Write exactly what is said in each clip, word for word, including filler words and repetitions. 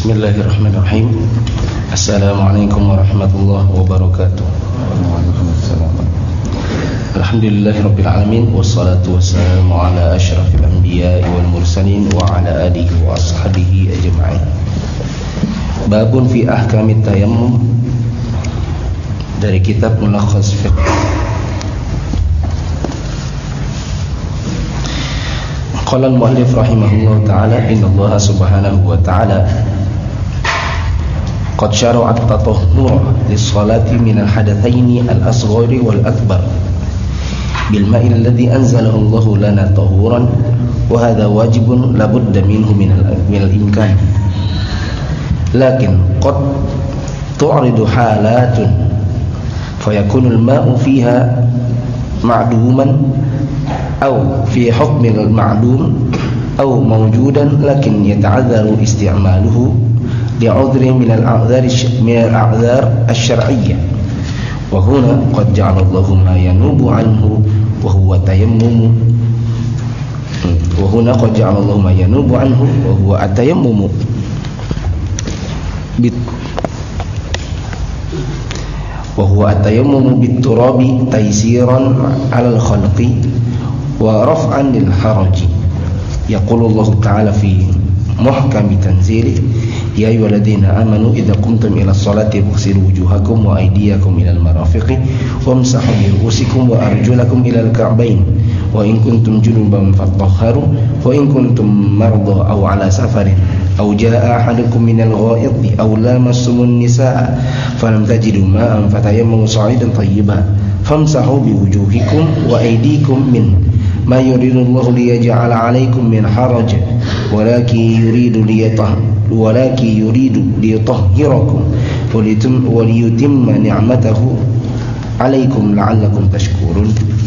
Bismillahirrahmanirrahim. Assalamualaikum warahmatullahi wabarakatuh. Waalaikumsalam. Alhamdulillahirabbil alamin wassalatu wassalamu ala asyrafil anbiya'i wal mursalin wa ala alihi wa ashabihi ajma'in. Babun fi ahkamit tayammum dari kitab Mulakhas Fiqh. Qala al-muallif rahimahullah ta'ala innallaha subhanahu wa ta'ala qad syara'a at-tatahhur lis-salati min al-hadatsaini al-asghari wal-akbar bil ma'i alladhi anzalahu Allahu lana tahuran wa hadha wajibun la budda minhu min al-imkan lakin qad tu'ridu halatun fayakunu al-ma'u fiha ma'duman aw fi hukmi al-ma'dum aw mawjudan lakin yata'adzaru isti'maluhu li'udhri min al-a'dhar min al-a'dhar asy-syar'iyyah wa huna qad ja'ala Allahu ma yanubu anhu wa huwa tayammum wa huna qad ja'ala Allahu ma yanubu anhu wa huwa at-tayammum bit wa huwa at-tayammum bit-turabi taysiran 'ala al-khalqi wa raf'an lil haraji. Yaqulu Allah Ta'ala fi muhkami tanzilih ya ayyuhalladzina amanu idza qumtum ila sholati faghsilu wujuhakum wa aydiyakum ila al-marafiqi wamsahu bi ru'usikum wa arjulakum ila al-ka'bayn wa in kuntum junuban fatahharu wa in kuntum marda aw ala safarin aw jaa ahadukum minal gha'iti aw lamassumun nisaa falam tajidu ma'an fatayammamu sa'idan tayyiban famsahu bi wujuhikum wa aydikum min ma yuridullahu liyaj'ala 'alaikum min haraj walakin yuridu liyatah walakin yuridu liyutahhirakum walitum waliyutimma ni'matahu 'alaikum la'allakum tashkurun.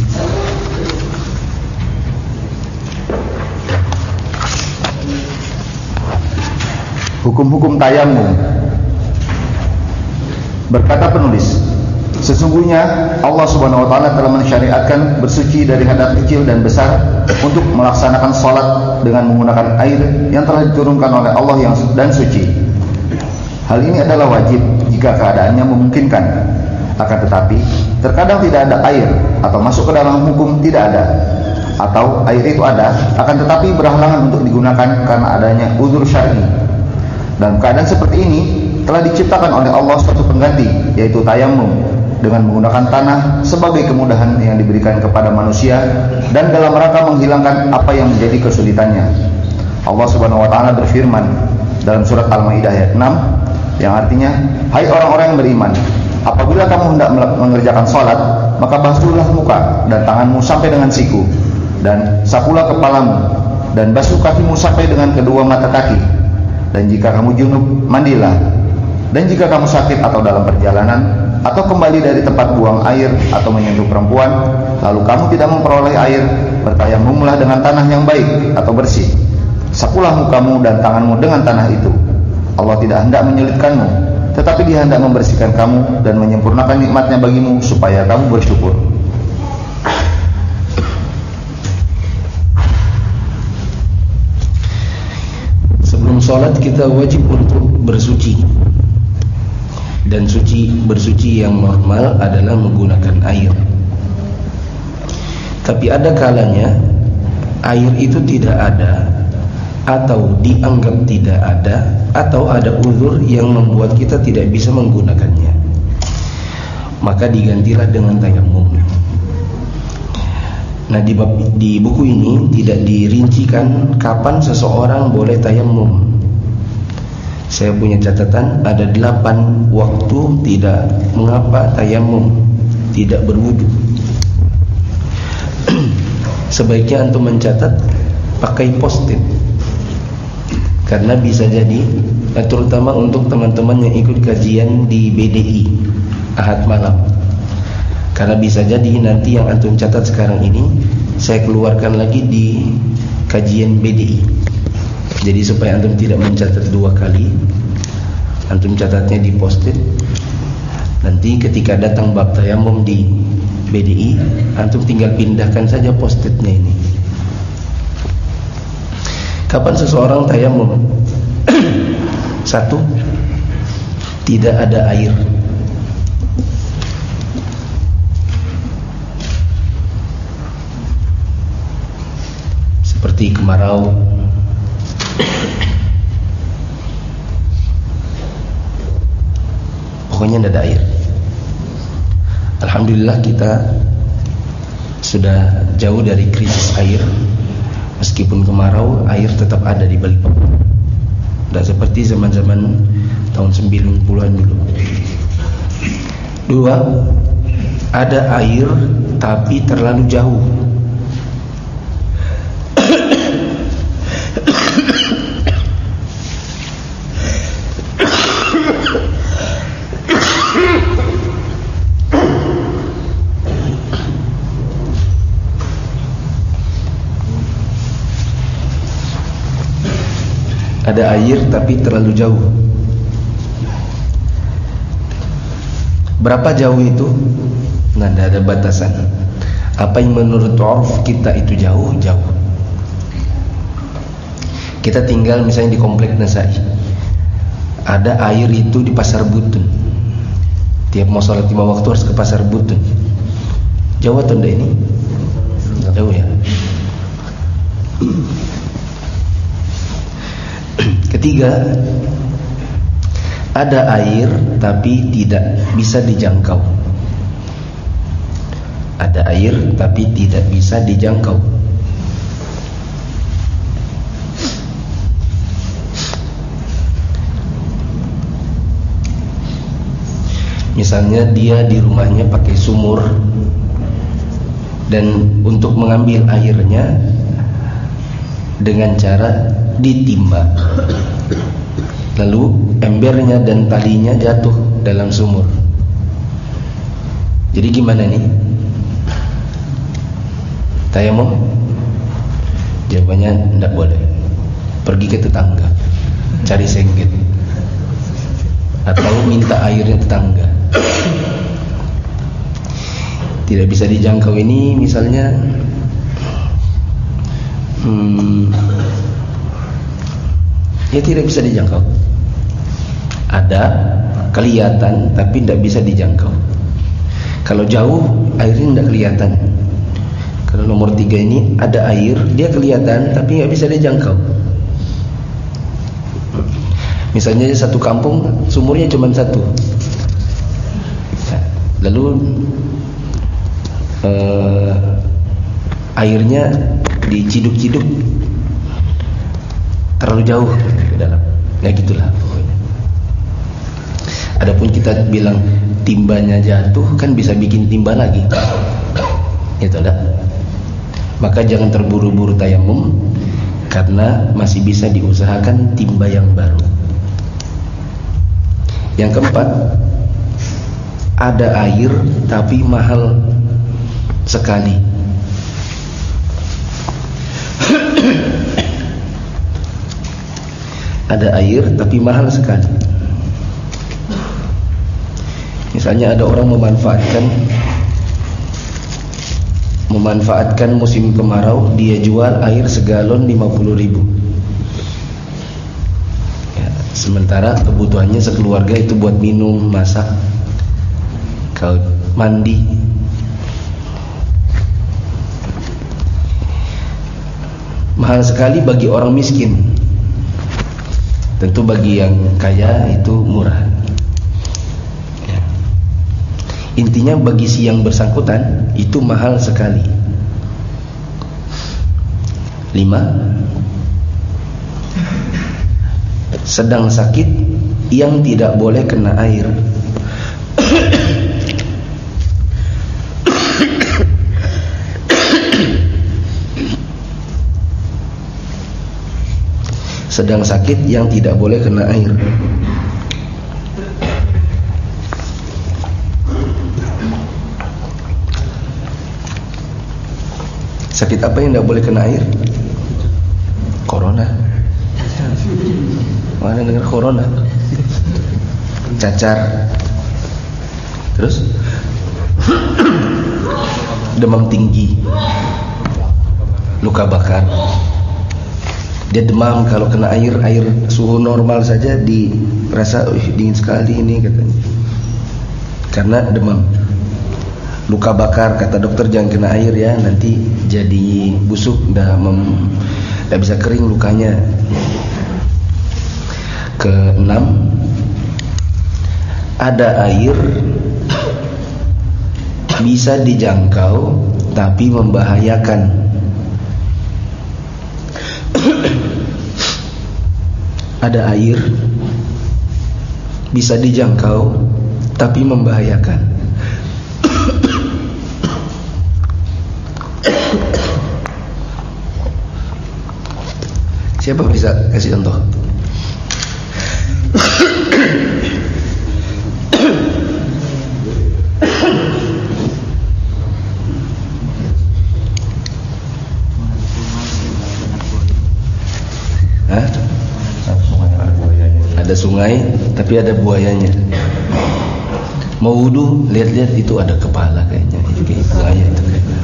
Hukum-hukum tayammum. Berkata penulis, sesungguhnya Allah Subhanahu wa taala telah mensyariatkan bersuci dari hadas kecil dan besar untuk melaksanakan salat dengan menggunakan air yang telah diturunkan oleh Allah yang dan suci. Hal ini adalah wajib jika keadaannya memungkinkan. Akan tetapi, terkadang tidak ada air atau masuk ke dalam hukum tidak ada, atau air itu ada akan tetapi berhalangan untuk digunakan karena adanya uzur syar'i. Dalam keadaan seperti ini telah diciptakan oleh Allah suatu pengganti, yaitu tayammum dengan menggunakan tanah sebagai kemudahan yang diberikan kepada manusia dan dalam rangka menghilangkan apa yang menjadi kesulitannya. Allah Subhanahu wa taala berfirman dalam surat Al-Maidah ayat enam yang artinya, hai orang-orang yang beriman, apabila kamu hendak mengerjakan salat, maka basuhlah muka dan tanganmu sampai dengan siku, dan sapulah kepalamu, dan basuh kakimu sampai dengan kedua mata kaki. Dan jika kamu junub, mandilah. Dan jika kamu sakit atau dalam perjalanan, atau kembali dari tempat buang air, atau menyentuh perempuan, lalu kamu tidak memperoleh air, bertayamumlah dengan tanah yang baik atau bersih. Sapulah mukamu dan tanganmu dengan tanah itu. Allah tidak hendak menyulitkanmu, tetapi Dia hendak membersihkan kamu dan menyempurnakan nikmatnya bagimu supaya kamu bersyukur. Sebelum sholat kita wajib untuk bersuci. Dan suci bersuci yang normal adalah menggunakan air. Tapi ada kalanya air itu tidak ada, atau dianggap tidak ada, atau ada uzur yang membuat kita tidak bisa menggunakannya. Maka digantilah dengan tayammum. Nah, di, bab, di buku ini tidak dirincikan kapan seseorang boleh tayammum. Saya punya catatan ada delapan waktu tidak mengapa tayammum, tidak berwudu. Sebaiknya antum mencatat pakai post-it, karena bisa jadi, terutama untuk teman-teman yang ikut kajian di B D I Ahad malam, karena bisa jadi nanti yang antum catat sekarang ini saya keluarkan lagi di kajian B D I. Jadi supaya antum tidak mencatat dua kali, antum catatnya di post-it. Nanti ketika datang bab tayammum di B D I, antum tinggal pindahkan saja post-itnya ini. Kapan seseorang tayammum? Satu, tidak ada air. Seperti kemarau, pokoknya tidak ada air. Alhamdulillah kita sudah jauh dari krisis air. Meskipun kemarau, air tetap ada di Balikpapan. Tidak seperti zaman-zaman tahun sembilan puluhan dulu. Dua, ada air tapi terlalu jauh. Ada air tapi terlalu jauh. Berapa jauh itu? Nah, tidak ada batasan. Apa yang menurut urf kita itu jauh, jauh. Kita tinggal misalnya di komplek Nasai, ada air itu di Pasar Butun. Tiap mau sholat lima waktu harus ke Pasar Butun. Jauh atau enggak ini? Jauh ya. Ketiga, ada air tapi tidak bisa dijangkau. Ada air tapi tidak bisa dijangkau. Misalnya dia di rumahnya pakai sumur, dan untuk mengambil airnya dengan cara ditimba, lalu embernya dan talinya jatuh dalam sumur. Jadi gimana nih? Tayamum? Jawabannya tidak boleh. Pergi ke tetangga, cari sengket, atau minta airnya tetangga. Tidak bisa dijangkau ini misalnya hmm, ya tidak bisa dijangkau. Ada kelihatan tapi tidak bisa dijangkau. Kalau jauh airnya tidak kelihatan. Kalau nomor tiga ini ada air, dia kelihatan tapi nggak bisa dijangkau. Misalnya satu kampung sumurnya cuma satu, lalu eh, airnya diciduk-ciduk terlalu jauh ke dalam. Ya gitulah pokoknya. Adapun kita bilang timbanya jatuh, kan bisa bikin timba lagi. Itu dah. Maka jangan terburu-buru tayamum, karena masih bisa diusahakan timba yang baru. Yang keempat, ada air tapi mahal sekali. Ada air tapi mahal sekali. Misalnya ada orang memanfaatkan Memanfaatkan musim kemarau, dia jual air segalon lima puluh ribu ya, sementara kebutuhannya sekeluarga itu buat minum, masak, kalau mandi. Mahal sekali bagi orang miskin. Tentu bagi yang kaya itu murah ya. Intinya bagi si yang bersangkutan itu mahal sekali. Lima, sedang sakit yang tidak boleh kena air. Sedang sakit yang tidak boleh kena air. Sakit apa yang tidak boleh kena air? Corona. Mana dengar corona? Cacar. Terus demam tinggi, luka bakar, dia demam kalau kena air air suhu normal saja dirasa uh, dingin sekali ini katanya, karena demam. Luka bakar, kata dokter jangan kena air ya, nanti jadi busuk, dah mem, dah bisa kering lukanya. Keenam, ada air bisa dijangkau tapi membahayakan. Ada air bisa dijangkau tapi membahayakan. Siapa bisa kasih contoh? Hah? Ada sungai tapi ada buayanya. Mau wudu, lihat-lihat itu ada kepala kayaknya, itu kayak buaya itu kayaknya.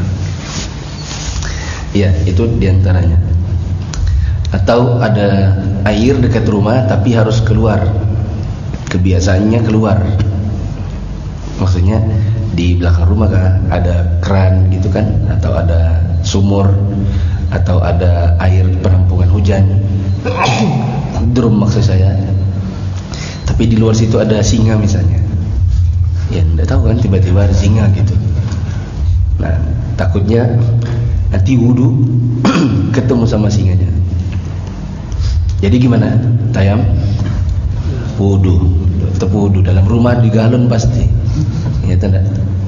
Iya, itu diantaranya. Atau ada air dekat rumah tapi harus keluar, kebiasaannya keluar, maksudnya di belakang rumah kan ada keran gitu kan, atau ada sumur, atau ada air penampungan hujan, drum maksud saya. Tapi di luar situ ada singa misalnya, ya enggak tahu kan, tiba-tiba ada singa gitu. Nah takutnya nanti wudu ketemu sama singanya. Jadi gimana? Tayam, wudu, tetap wudu. Dalam rumah di galon pasti. Ya tidak.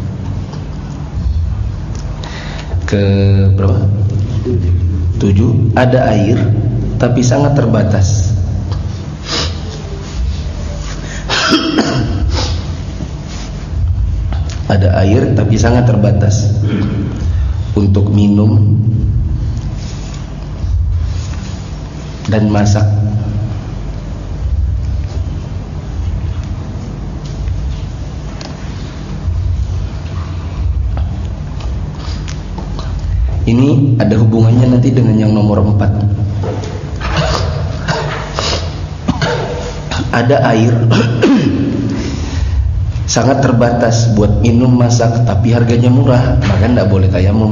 Ke berapa? Tujuh. Ada air, tapi sangat terbatas. Ada air, tapi sangat terbatas untuk minum dan masak. Ini ada hubungannya nanti dengan yang nomor empat. Ada air sangat terbatas buat minum, masak, tapi harganya murah, maka tidak boleh tayamum.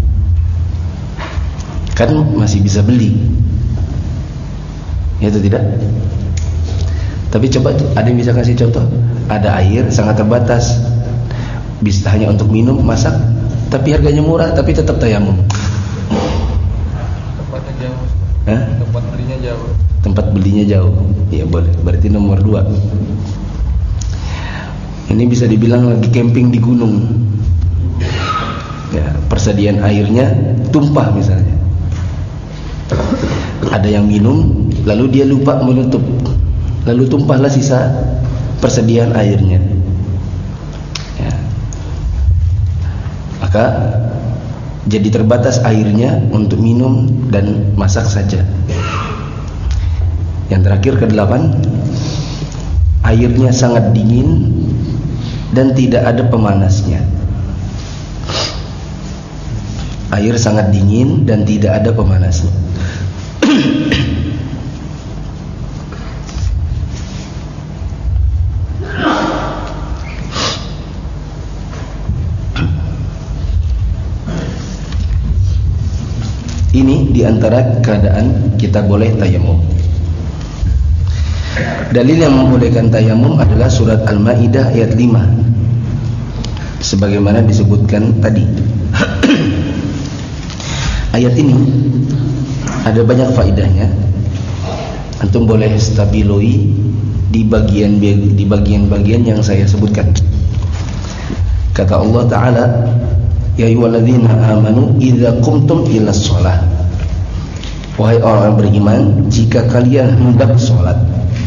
Kan masih bisa beli, ya atau tidak? Tapi coba ada yang bisa kasih contoh? Ada air sangat terbatas, bisa hanya untuk minum, masak, tapi harganya murah, tapi tetap tayamum. Tempatnya jauh. Hah? Tempat belinya jauh. Tempat belinya jauh, ya boleh. Berarti nomor dua. Ini bisa dibilang lagi camping di gunung. Ya, persediaan airnya tumpah misalnya. Ada yang minum, lalu dia lupa menutup, lalu tumpahlah sisa persediaan airnya. Ya. Maka jadi terbatas airnya untuk minum dan masak saja. Yang terakhir kedelapan, airnya sangat dingin dan tidak ada pemanasnya. Air sangat dingin dan tidak ada pemanasnya. Ini diantara keadaan kita boleh tayamum. Dalil yang membolehkan tayamum adalah surat Al-Maidah ayat lima, sebagaimana disebutkan tadi. Ayat ini ada banyak faedahnya. Antum boleh stabiloi di bagian di bagian-bagian yang saya sebutkan. Kata Allah Ta'ala, ya ayyuhalladzina amanu idza qumtum ilas shalah. Wahai orang beriman, jika kalian hendak salat.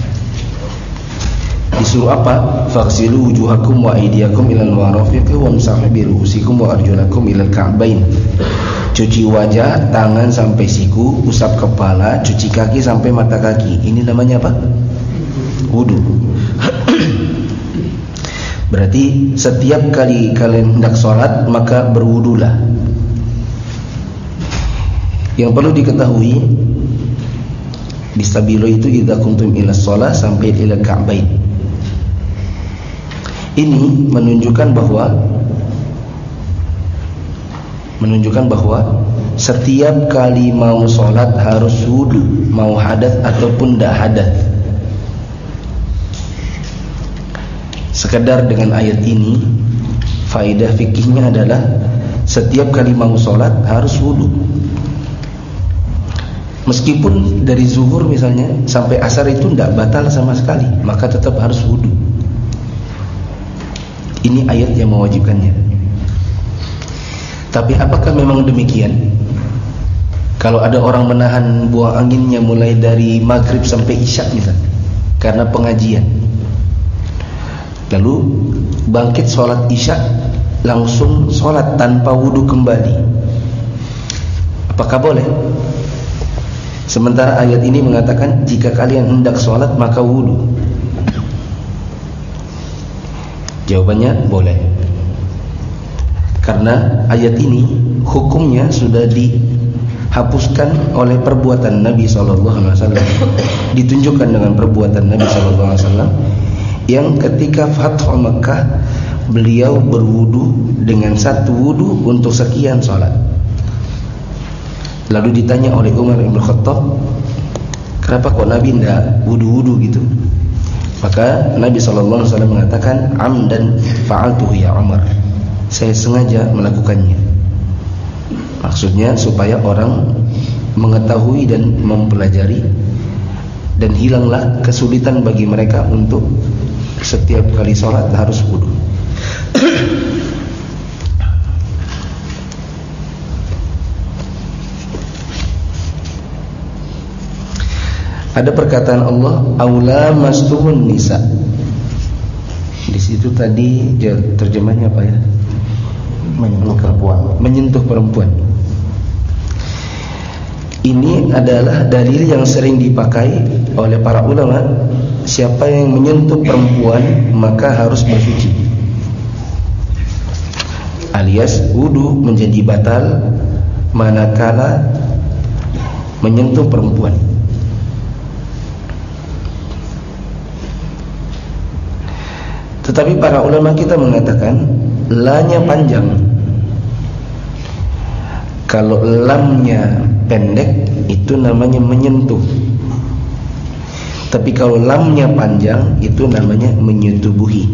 Disuruh apa? Faghsilu wujuhakum wa aydiyakum ilal marafiqi wamsahu bi ru'usikum wa arjulakum ilal ka'bain. Cuci wajah, tangan sampai siku, usap kepala, cuci kaki sampai mata kaki. Ini namanya apa? Wudu. Berarti setiap kali kalian hendak sholat, maka berwudulah. Yang perlu diketahui, Bistabilu itu idza kuntum ila shalah sampai ila ka'bain. Ini menunjukkan bahwa menunjukkan bahwa setiap kali mau sholat harus wudu, mau hadas ataupun tidak hadas. Sekedar dengan ayat ini, faedah fikihnya adalah setiap kali mau sholat harus wudu. Meskipun dari zuhur misalnya sampai asar itu tidak batal sama sekali, maka tetap harus wudu. Ini ayat yang mewajibkannya. Tapi apakah memang demikian? Kalau ada orang menahan buang anginnya mulai dari maghrib sampai isya misalnya, karena pengajian, lalu bangkit sholat isya, langsung sholat tanpa wudu kembali, apakah boleh? Sementara ayat ini mengatakan jika kalian hendak sholat maka wudu. Jawabannya boleh. Karena ayat ini hukumnya sudah dihapuskan oleh perbuatan Nabi shallallahu alaihi wasallam, ditunjukkan dengan perbuatan Nabi shallallahu alaihi wasallam yang ketika Fathu Makkah beliau berwudu dengan satu wudu untuk sekian sholat. Lalu ditanya oleh Umar bin Khattab, kenapa kok Nabi tidak wudu-wudu gitu? Maka Nabi shallallahu alaihi wasallam mengatakan, amdan fa'altuhu ya Umar, saya sengaja melakukannya. Maksudnya supaya orang mengetahui dan mempelajari, dan hilanglah kesulitan bagi mereka untuk setiap kali sholat harus wudu. Ada perkataan Allah, aula mastumun nisa. Di situ tadi terjemahnya apa ya? Menyentuh perempuan. Menyentuh perempuan. Ini adalah dalil yang sering dipakai oleh para ulama. Siapa yang menyentuh perempuan maka harus bersuci, alias wudu menjadi batal manakala menyentuh perempuan. Tetapi para ulama kita mengatakan lanya panjang. Kalau lamnya pendek itu namanya menyentuh. Tapi kalau lamnya panjang itu namanya menyetubuhi.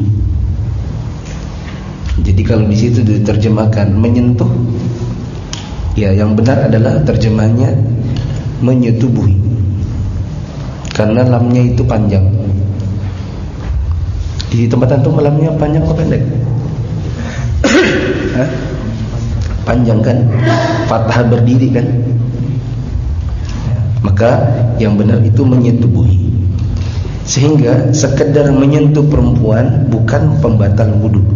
Jadi kalau di situ diterjemahkan menyentuh, ya yang benar adalah terjemahnya menyetubuhi. Karena lamnya itu panjang. Di tempat antum lamnya panjang atau pendek? Hah? Panjang kan? Fathah berdiri kan? Maka yang benar itu menyetubuhi. Sehingga sekedar menyentuh perempuan bukan pembatal wudu.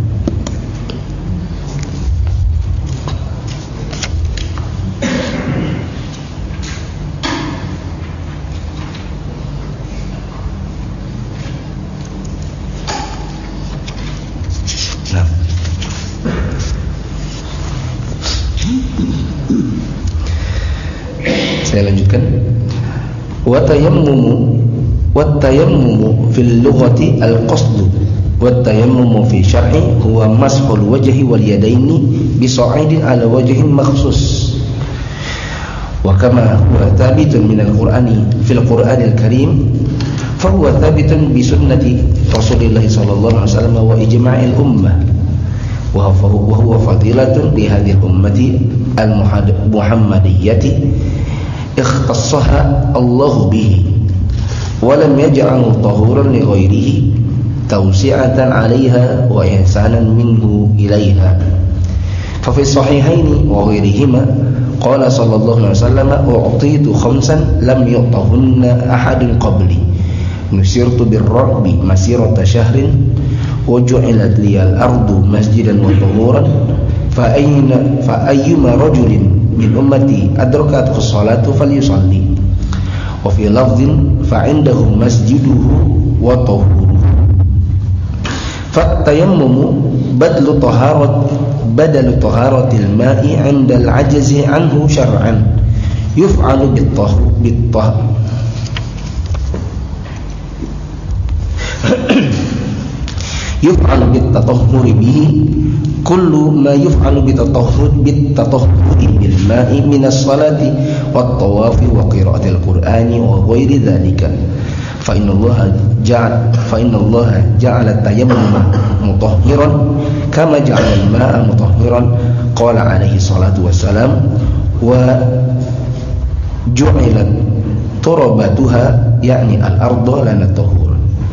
Saya lanjutkan. Wa tayammumu wa tayammumu fil lughati al-qasd wa tayammumu fi syar'i huwa mashul wajhi wal yadaini bi sa'idin ala wajhin makhsus. Wa kama huwa thabitun min al-Qur'ani fil Qur'anil Karim fa huwa thabitun bi sunnati Rasulillah sallallahu alaihi wasallam wa ijma'il ummah. Wa huwa fadilatun li hadhihi ummati al-muhammadiyyati ikhtassaha Allah bihi wa lam yaj'alhu tahuran li ghairihi tawsi'atan 'alayha wa ihsanan minhu ilaiha. Fa fi sahihaini wa ghairihima qala sallallahu alaihi wasallam u'titu khamsan lam yu'tahunna ahadun qabli nusirtu birra'bi masirata shahrin wa ju'ilat liyal ardu masjidan wa tahuran fa ayna fa ayyuma rajulin min ummati adrakathu sholatu falyusalli wa fi lafdhin fa indahu masjiduhu wa tahuruhu. Fa tayammumu badlu taharat badalu taharatil ma'i 'inda al-'ajzi 'anhu syar'an yuf'alu bit-tahur bit-tahur yuf'alu bitatahhuri bihi kullu ma yuf'alu bitatahhur bitatahhuri bil ma'i minas salati wat tawafi wa qira'atil qur'ani wa ghairi dzalika fa innallaha ja'al fa innallaha ja'ala tayammuma mutahhiran kama ja'ala al-ma'a mutahhiran qala alaihi salatu wassalam wa ju'ilat turabatuha yakni al-ardh lana tahur.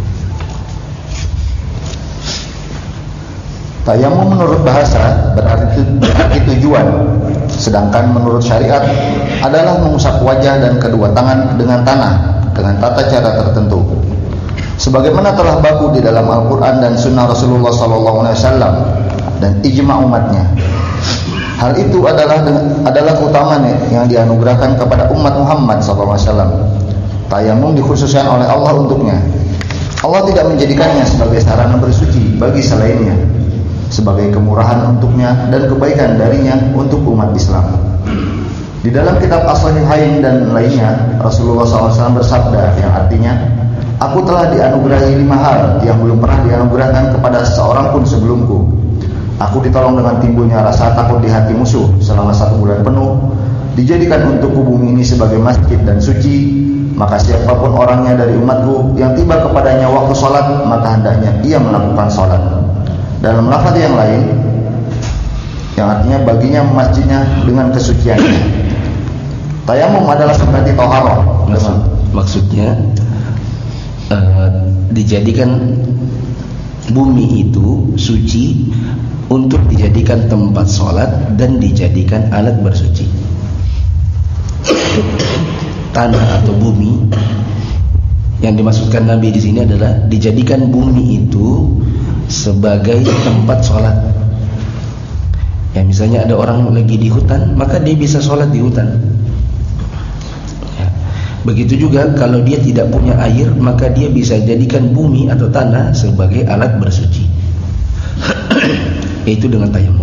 Tayamum menurut bahasa berarti, berarti tujuan, sedangkan menurut syariat adalah mengusap wajah dan kedua tangan dengan tanah dengan tata cara tertentu. Sebagaimana telah baku di dalam Al-Quran dan Sunnah Rasulullah Sallallahu Alaihi Wasallam dan ijma umatnya. Hal itu adalah adalah keutamaan yang dianugerahkan kepada umat Muhammad Sallallahu Alaihi Wasallam. Tayamum dikhususkan oleh Allah untuknya. Allah tidak menjadikannya sebagai sarana bersuci bagi selainnya, sebagai kemurahan untuknya dan kebaikan darinya untuk umat Islam. Di dalam kitab As-Sahihain dan lainnya, Rasulullah shallallahu alaihi wasallam bersabda yang artinya, aku telah dianugerahi lima hal yang belum pernah dianugerahkan kepada seseorang pun sebelumku. Aku ditolong dengan timbulnya rasa takut di hati musuh selama satu bulan penuh, dijadikan untukku bumi ini sebagai masjid dan suci. Maka siapapun orangnya dari umatku yang tiba kepadanya waktu sholat, maka hendaknya ia melakukan sholat. Dalam lafaz yang lain, yang artinya baginya masjidnya dengan kesuciannya. Tayamum adalah seperti toharoh. Maksud, maksudnya uh, dijadikan bumi itu suci untuk dijadikan tempat sholat dan dijadikan alat bersuci. Tanah atau bumi yang dimaksudkan Nabi di sini adalah dijadikan bumi itu sebagai tempat sholat. Ya, misalnya ada orang lagi di hutan, maka dia bisa sholat di hutan. Ya. Begitu juga kalau dia tidak punya air, maka dia bisa jadikan bumi atau tanah sebagai alat bersuci. Yaitu dengan tayamum.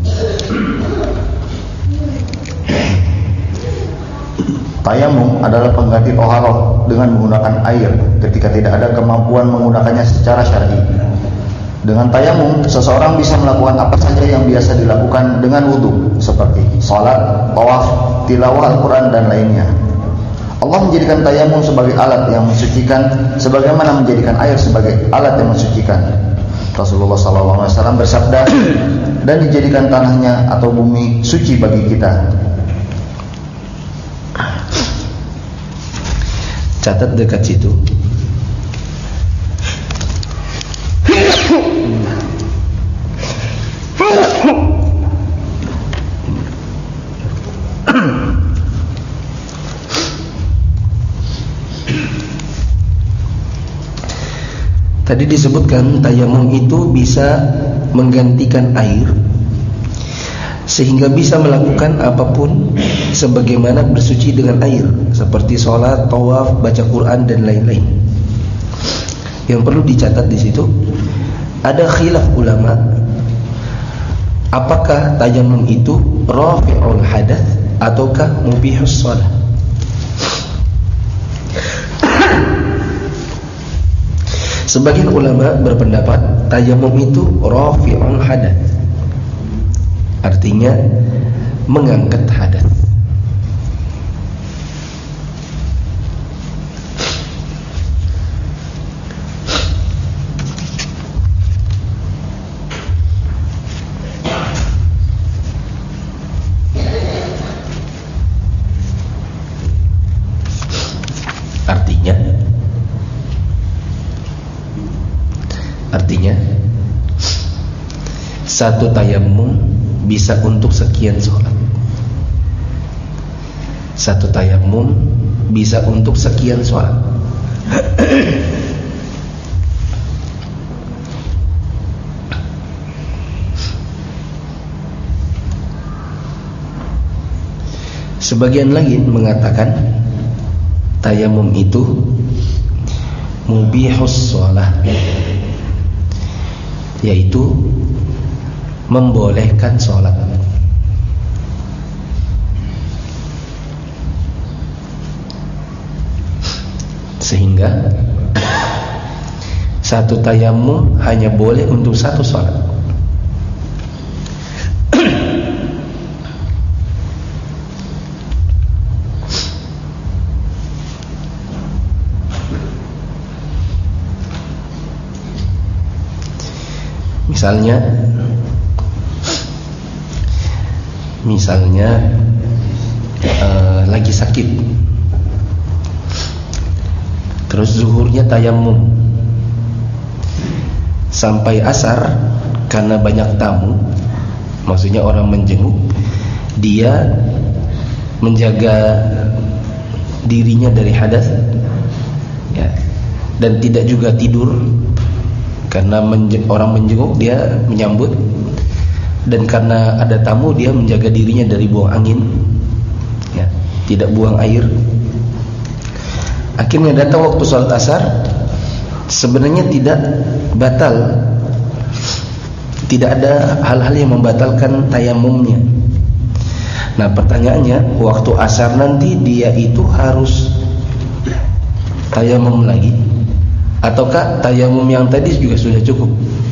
Tayamum adalah pengganti toharoh dengan menggunakan air ketika tidak ada kemampuan menggunakannya secara syar'i. Dengan tayamum, seseorang bisa melakukan apa saja yang biasa dilakukan dengan wudu, seperti sholat, tawaf, tilawah Al-Quran dan lainnya. Allah menjadikan tayamum sebagai alat yang mensucikan, sebagaimana menjadikan air sebagai alat yang mensucikan. Rasulullah shallallahu alaihi wasallam bersabda, dan dijadikan tanahnya atau bumi suci bagi kita. Catat dekat situ. Tadi disebutkan tayamum itu bisa menggantikan air, sehingga bisa melakukan apapun sebagaimana bersuci dengan air, seperti sholat, tawaf, baca Quran dan lain-lain. Yang perlu dicatat di situ, ada khilaf ulama, apakah tayamum itu rafi'ul hadath ataukah mubihus shalah. Sebagian ulama berpendapat tayamum itu rafi'ul hadath, artinya mengangkat hadas. Artinya Artinya satu tayamum bisa untuk sekian sholat. Satu tayamum bisa untuk sekian sholat. Sebagian lagi mengatakan tayamum itu mubihus sholat, yaitu membolehkan sholat. Sehingga Satu tayamum hanya boleh untuk satu sholat. Misalnya Misalnya uh, lagi sakit, terus zuhurnya tayamum sampai asar karena banyak tamu, maksudnya orang menjenguk, dia menjaga dirinya dari hadas, ya, dan tidak juga tidur karena menje- orang menjenguk, dia menyambut, dan karena ada tamu dia menjaga dirinya dari buang angin, ya, tidak buang air. Akhirnya datang waktu sholat asar, sebenarnya tidak batal, tidak ada hal-hal yang membatalkan tayamumnya. Nah pertanyaannya, waktu asar nanti dia itu harus tayamum lagi, ataukah tayamum yang tadi juga sudah cukup?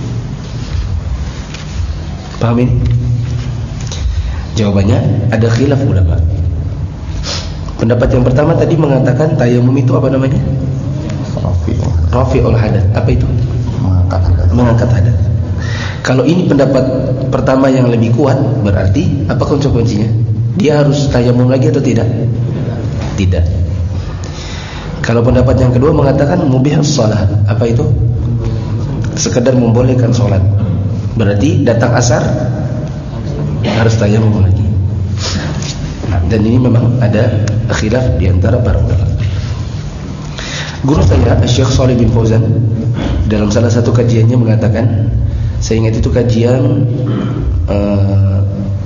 Paham ini? Jawabannya ada khilaf ulama. Pendapat yang pertama tadi mengatakan tayamum itu apa namanya? Rafi'ul hadath. Apa itu? Mengangkat hadath. Mengangkat hadath. Kalau ini pendapat pertama yang lebih kuat, berarti apa konsekuensinya? Dia harus tayamum lagi atau tidak? Tidak. Kalau pendapat yang kedua mengatakan mubihus shalah. Apa itu? Sekedar membolehkan sholat. Berarti datang asar harus tayamum lagi. Dan ini memang ada khilaf di antara para ulama. Guru saya Syekh Shalih bin Fauzan dalam salah satu kajiannya mengatakan, saya ingat itu kajian uh,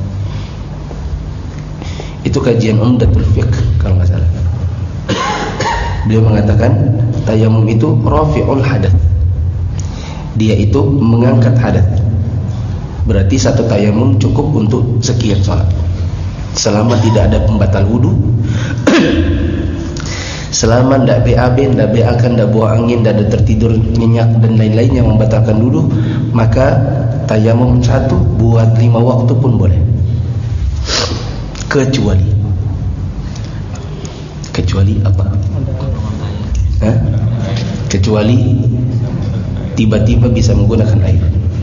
itu kajian Umdatul Fiqh kalau nggak salah. Beliau mengatakan tayamum itu rafi'ul hadath. Dia itu mengangkat hadath. Berarti satu tayamum cukup untuk sekian sholat, selama tidak ada pembatal wudu, selama tidak B A B, tidak B A kan, tidak buang angin, tidak ada tertidur nyenyak dan lain-lain yang membatalkan wudu, maka tayamum satu buat lima waktu pun boleh. Kecuali Kecuali apa? Hah? Kecuali tiba-tiba bisa menggunakan air.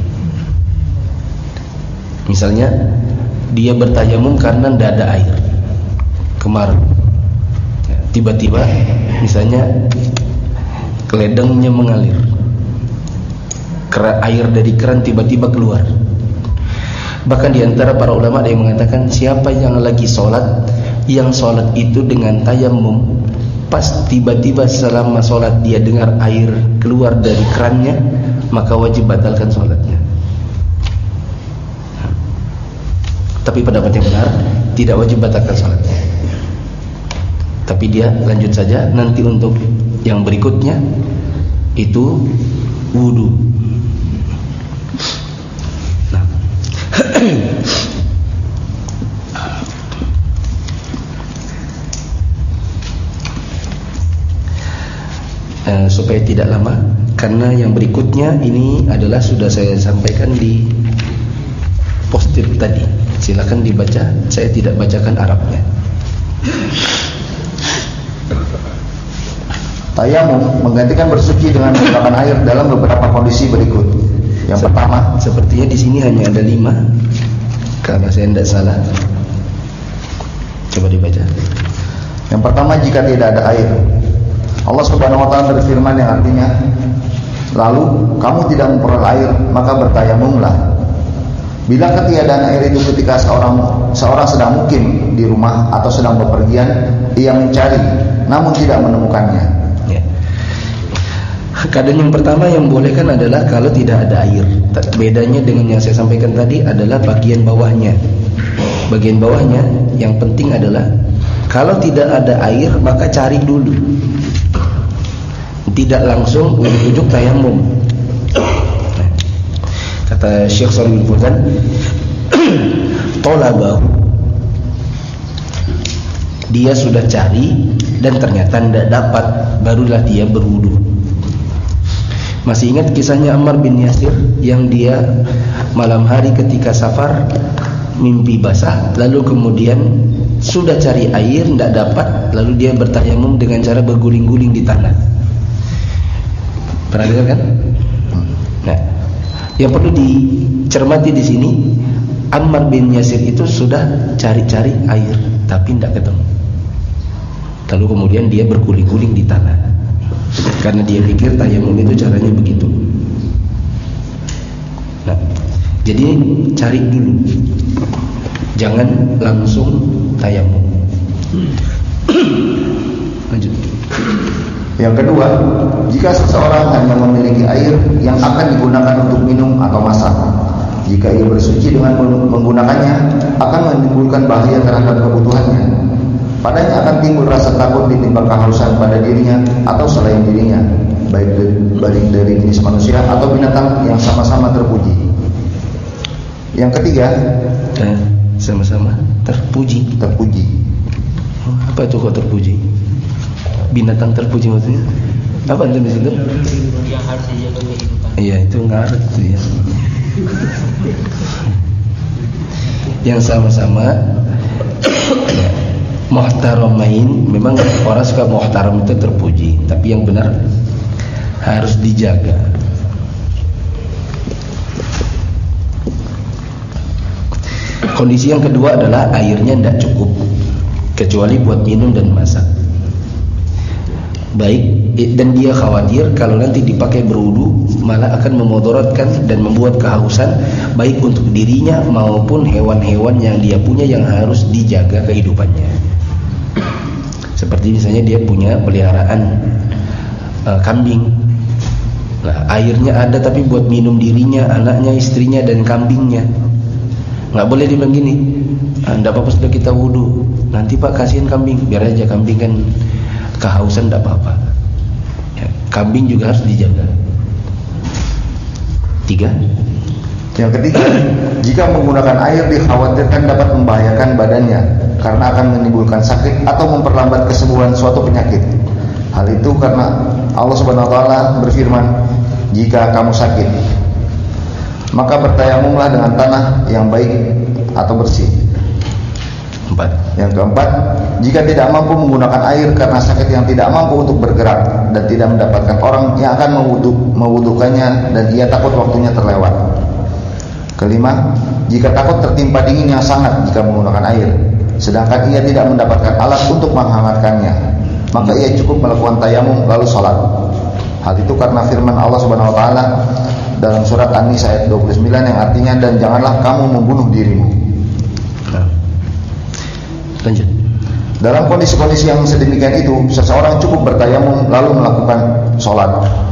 Misalnya dia bertayamum karena tidak ada air kemarin, tiba-tiba misalnya keledengnya mengalir, air dari keran tiba-tiba keluar. Bahkan di antara para ulama ada yang mengatakan, siapa yang lagi sholat, yang sholat itu dengan tayamum, pas tiba-tiba selama sholat dia dengar air keluar dari kerannya, maka wajib batalkan sholatnya. Tapi pendapat yang benar, tidak wajib batalkan salatnya. Tapi dia lanjut saja, nanti untuk yang berikutnya itu wudu. Nah. eh, supaya tidak lama, karena yang berikutnya ini adalah sudah saya sampaikan di poster tadi. Silakan dibaca, saya tidak bacakan Arabnya. Tayamum menggantikan bersuci dengan menggunakan air dalam beberapa kondisi berikut. Yang Se pertama, sepertinya di sini hanya ada lima, kalau saya tidak salah. Coba dibaca. Yang pertama, jika tidak ada air. Allah Subhanahu wa taala berfirman yang artinya, lalu kamu tidak memperoleh air, maka bertayamumlah. Bila ketiadaan air itu ketika seorang seorang sedang mukim di rumah atau sedang bepergian, ia mencari namun tidak menemukannya. Ya. Keadaan yang pertama yang bolehkan adalah kalau tidak ada air. Bedanya dengan yang saya sampaikan tadi adalah bagian bawahnya. Bagian bawahnya yang penting adalah kalau tidak ada air maka cari dulu. Tidak langsung ujuk-ujuk tayamum. Kata Syekh Shalih bin Fauzan, tolabahu, dia sudah cari dan ternyata tidak dapat, barulah dia berwudu. Masih ingat kisahnya Ammar bin Yasir yang dia malam hari ketika safar mimpi basah, lalu kemudian sudah cari air tidak dapat, lalu dia bertayamum dengan cara berguling-guling di tanah. Pernah dengar kan? Nah, yang perlu dicermati di sini, Ammar bin Yasir itu sudah cari-cari air tapi tidak ketemu. Lalu kemudian dia berguling-guling di tanah karena dia pikir tayamum itu caranya begitu. Nah, jadi cari dulu, jangan langsung tayamum. Lanjut. Yang kedua, jika seseorang hanya memiliki air yang akan digunakan untuk minum atau masak, jika ia bersuci dengan menggunakannya akan menimbulkan bahaya terhadap kebutuhannya. Padanya akan timbul rasa takut ditimbang kehausan pada dirinya atau selain dirinya, baik dari, dari jenis manusia atau binatang yang sama-sama terpuji. Yang ketiga, eh, sama-sama terpuji. Terpuji. Oh, apa itu kok terpuji? Binatang terpuji maksudnya? Apa itu di situ? Yang harus dijaga kehidupan. Iya, itu ngaret tuh ya. Yang sama-sama ya, muhtaramain. Memang orang suka muhtaram itu terpuji, tapi yang benar harus dijaga. Kondisi yang kedua adalah airnya tidak cukup kecuali buat minum dan masak. Baik, dan dia khawatir kalau nanti dipakai berwudu malah akan memudaratkan dan membuat kehausan baik untuk dirinya maupun hewan-hewan yang dia punya yang harus dijaga kehidupannya. Seperti misalnya dia punya peliharaan uh, kambing. Nah, airnya ada tapi buat minum dirinya, anaknya, istrinya dan kambingnya. Nggak boleh dibilang gini, "Enggak apa-apa sudah kita wudu. Nanti Pak kasihin kambing, biar aja kambing kan kehausan tidak apa-apa." Ya, kambing juga harus dijaga. Tiga. Yang ketiga, jika menggunakan air dikhawatirkan dapat membahayakan badannya karena akan menimbulkan sakit atau memperlambat kesembuhan suatu penyakit. Hal itu karena Allah Subhanahu wa taala berfirman, "Jika kamu sakit, maka bertayamumlah dengan tanah yang baik atau bersih." Empat. Yang keempat, jika tidak mampu menggunakan air karena sakit yang tidak mampu untuk bergerak dan tidak mendapatkan orang yang akan mewudu, mewudukannya dan ia takut waktunya terlewat. Kelima, jika takut tertimpa dingin yang sangat jika menggunakan air, sedangkan ia tidak mendapatkan alat untuk menghangatkannya, maka ia cukup melakukan tayamum lalu sholat. Hal itu karena firman Allah Subhanahu wa taala dalam surat An-Nisa ayat dua puluh sembilan yang artinya, "Dan janganlah kamu membunuh dirimu." Nah. Lanjut. Dalam kondisi-kondisi yang sedemikian itu, seseorang cukup bertayamum lalu melakukan sholat.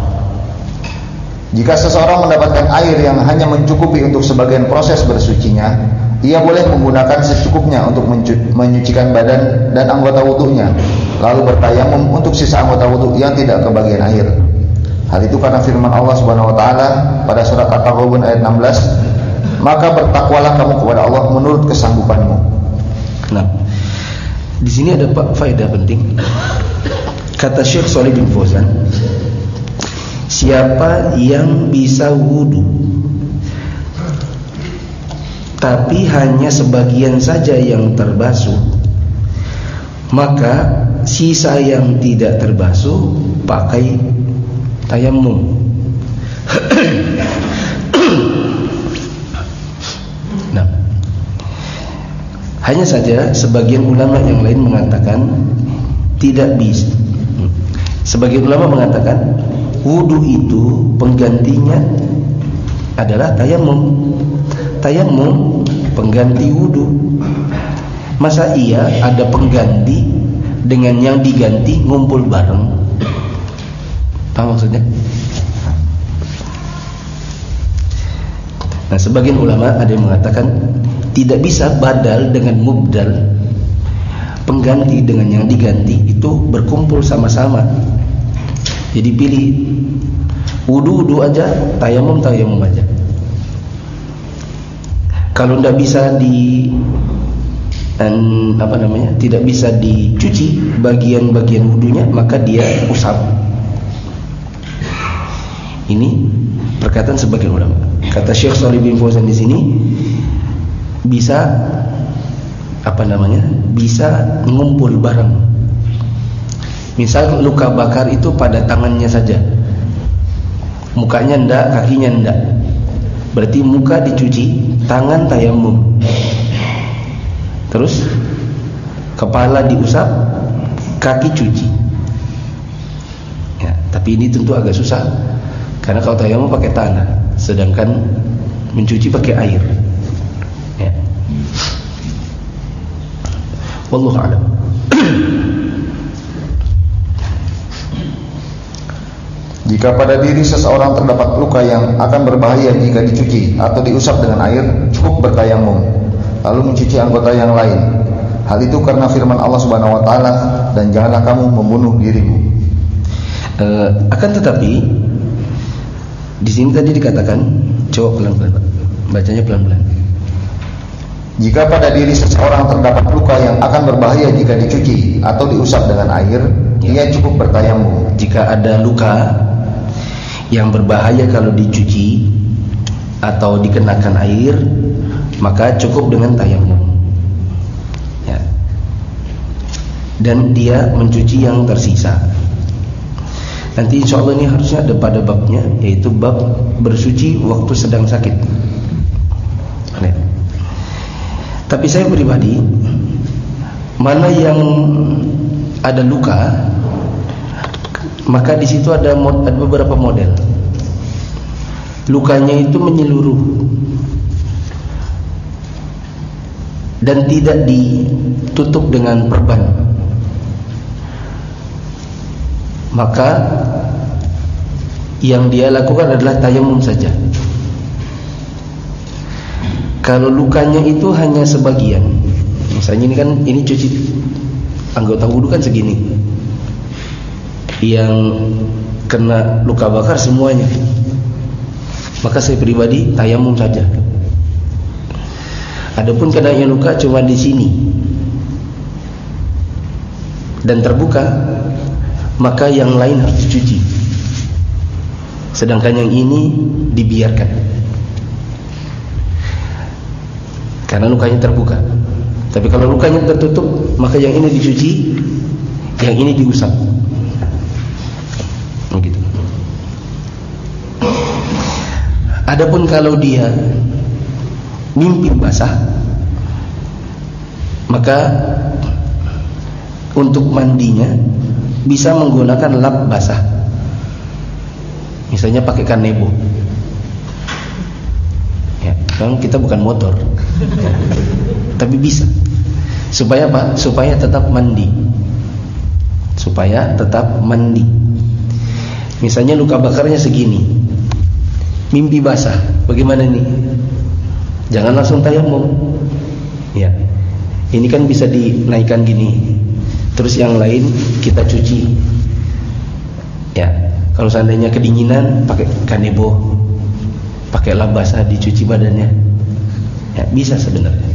Jika seseorang mendapatkan air yang hanya mencukupi untuk sebagian proses bersucinya, ia boleh menggunakan secukupnya untuk menyucikan badan dan anggota wudunya, lalu bertayamum untuk sisa anggota wudu yang tidak kebagian air. Hal itu karena firman Allah Subhanahu wa taala pada surat At-Taghabun ayat enam belas, "Maka bertakwalah kamu kepada Allah menurut kesanggupanmu." Nah, di sini ada pak faedah penting. Kata Syekh Shalih bin Fauzan, siapa yang bisa wudu tapi hanya sebagian saja yang terbasuh, maka sisa yang tidak terbasuh pakai tayamum. Nah, hanya saja sebagian ulama yang lain mengatakan tidak bisa. Sebagian ulama mengatakan wudu itu penggantinya adalah tayamum. Tayamum pengganti wudu. Masa iya ada pengganti dengan yang diganti ngumpul bareng? Apa maksudnya? Nah, sebagian ulama ada yang mengatakan tidak bisa badal dengan mubdal. Pengganti dengan yang diganti itu berkumpul sama-sama. Jadi pilih wudu-wudu aja, tayamum-tayamum aja. Kalau tidak bisa di dan, apa namanya, tidak bisa dicuci bagian-bagian wudunya, maka dia usap. Ini perkataan sebagian ulama. Kata Syekh Shalih bin Fauzan di sini bisa apa namanya? Bisa ngumpul barang. Misal luka bakar itu pada tangannya saja. Mukanya ndak, kakinya ndak. Berarti muka dicuci, tangan tayamum. Terus kepala diusap, kaki cuci. Ya, tapi ini tentu agak susah karena kalau tayamum pakai tanah, sedangkan mencuci pakai air. Ya. Wallahu a'lam. Jika pada diri seseorang terdapat luka yang akan berbahaya jika dicuci atau diusap dengan air, cukup bertayamum, lalu mencuci anggota yang lain. Hal itu karena firman Allah Subhanahu wa taala, dan janganlah kamu membunuh dirimu. Uh, akan tetapi di sini tadi dikatakan, coba pelan-pelan, bacanya pelan-pelan. Jika pada diri seseorang terdapat luka yang akan berbahaya jika dicuci atau diusap dengan air, ya, ia cukup bertayamum. Jika ada luka yang berbahaya kalau dicuci atau dikenakan air, maka cukup dengan tayamum. Ya. Dan dia mencuci yang tersisa. Nanti insya Allah ini harusnya ada pada babnya, yaitu bab bersuci waktu sedang sakit. Ya. Tapi saya pribadi, mana yang ada luka, maka di situ ada, mod, ada beberapa model. Lukanya itu menyeluruh dan tidak ditutup dengan perban, maka yang dia lakukan adalah tayamum saja. Kalau lukanya itu hanya sebagian, misalnya ini kan ini cuci anggota wudu kan segini, yang kena luka bakar semuanya, maka saya pribadi tayamum saja. Adapun kenanya luka cuma di sini dan terbuka, maka yang lain harus dicuci, sedangkan yang ini dibiarkan karena lukanya terbuka. Tapi kalau lukanya tertutup, maka yang ini dicuci, yang ini diusap. Begitu. Adapun kalau dia mimpi basah, maka untuk mandinya bisa menggunakan lap basah. Misalnya pakai kanebo. Ya, kan kita bukan motor. Ya, tapi bisa. Supaya apa? Supaya tetap mandi. Supaya tetap mandi. Misalnya luka bakarnya segini, mimpi basah, bagaimana nih? Jangan langsung tayamum. Ya. Ini kan bisa dinaikkan gini. Terus yang lain kita cuci. Ya. Kalau seandainya kedinginan, pakai kanebo, pakai lap basah dicuci badannya. Ya, bisa sebenarnya.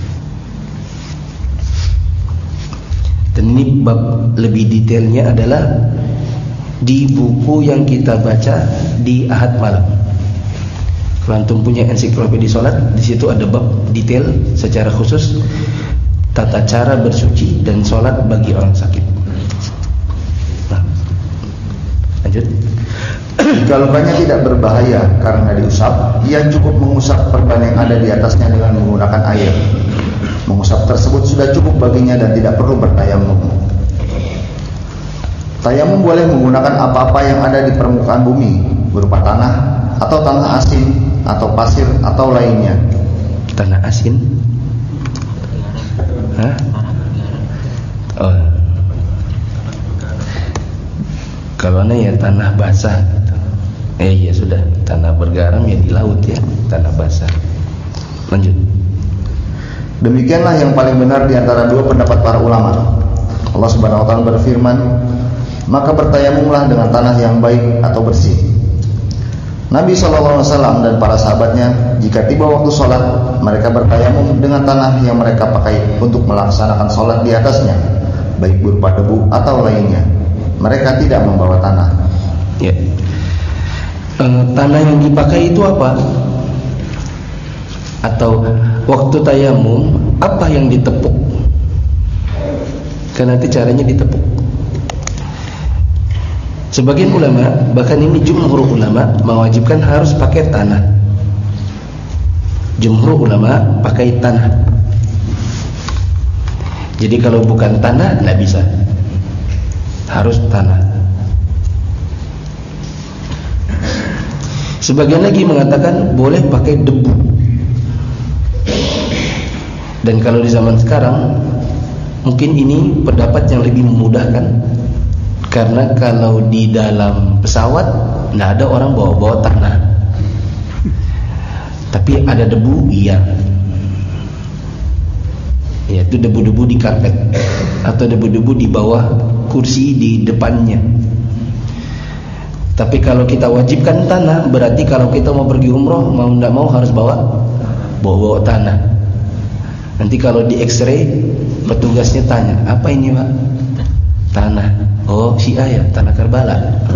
Dan ini bab lebih detailnya adalah di buku yang kita baca di Ahad malam. Kalau antum punya ensiklopedia salat, di situ ada bab detail secara khusus tata cara bersuci dan salat bagi orang sakit. Nah, lanjut. Jika lukanya tidak berbahaya karena diusap, ia cukup mengusap perban yang ada di atasnya dengan menggunakan air. Mengusap tersebut sudah cukup baginya dan tidak perlu bertayamum. Tayamum boleh menggunakan apa-apa yang ada di permukaan bumi, berupa tanah atau tanah asin atau pasir atau lainnya. Tanah asin? Hah? Oh. Kalau ya tanah basah. Eh ya sudah, tanah bergaram ya di laut ya, tanah basah. Lanjut. Demikianlah yang paling benar di antara dua pendapat para ulama. Allah Subhanahu wa taala berfirman, maka bertayamumlah dengan tanah yang baik atau bersih. Nabi shallallahu alaihi wasallam dan para sahabatnya, jika tiba waktu sholat, mereka bertayamum dengan tanah yang mereka pakai untuk melaksanakan sholat di atasnya, baik berupa debu atau lainnya. Mereka tidak membawa tanah. Ya. uh, tanah yang dipakai itu apa? Atau waktu tayamum apa yang ditepuk? Karena nanti caranya ditepuk. Sebagian ulama, bahkan ini jumhur ulama, mewajibkan harus pakai tanah. Jumhur ulama pakai tanah. Jadi kalau bukan tanah tidak bisa, harus tanah. Sebagian lagi mengatakan boleh pakai debu. Dan kalau di zaman sekarang mungkin ini pendapat yang lebih memudahkan, karena kalau di dalam pesawat tidak ada orang bawa-bawa tanah, tapi ada debu, iya, yaitu debu-debu di karpet atau debu-debu di bawah kursi di depannya. Tapi kalau kita wajibkan tanah, berarti kalau kita mau pergi umroh, mau tidak mau harus bawa bawa-bawa tanah. Nanti kalau di X-ray petugasnya tanya, apa ini Pak? Tanah. Oh, Syiah ya, tanah Karbala.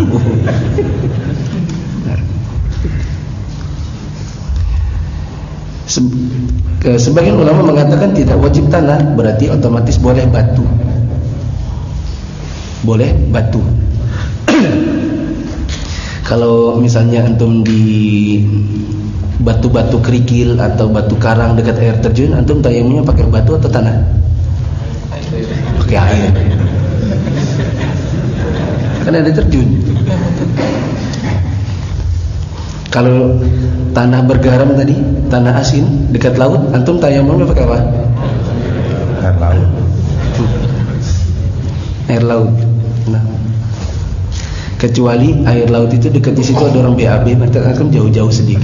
Sebagian ulama mengatakan tidak wajib tanah, berarti otomatis boleh batu. Boleh batu. Kalau misalnya antum di batu-batu kerikil atau batu karang dekat air terjun, antum tayamumnya pakai batu atau tanah? Pakai air. Kan ada terjun. Kalau tanah bergaram tadi, tanah asin dekat laut, antum tayamumnya pakai apa? Air laut. Air laut. Nah, kecuali air laut itu dekat di situ ada orang B A B, maka akan jauh-jauh sedikit.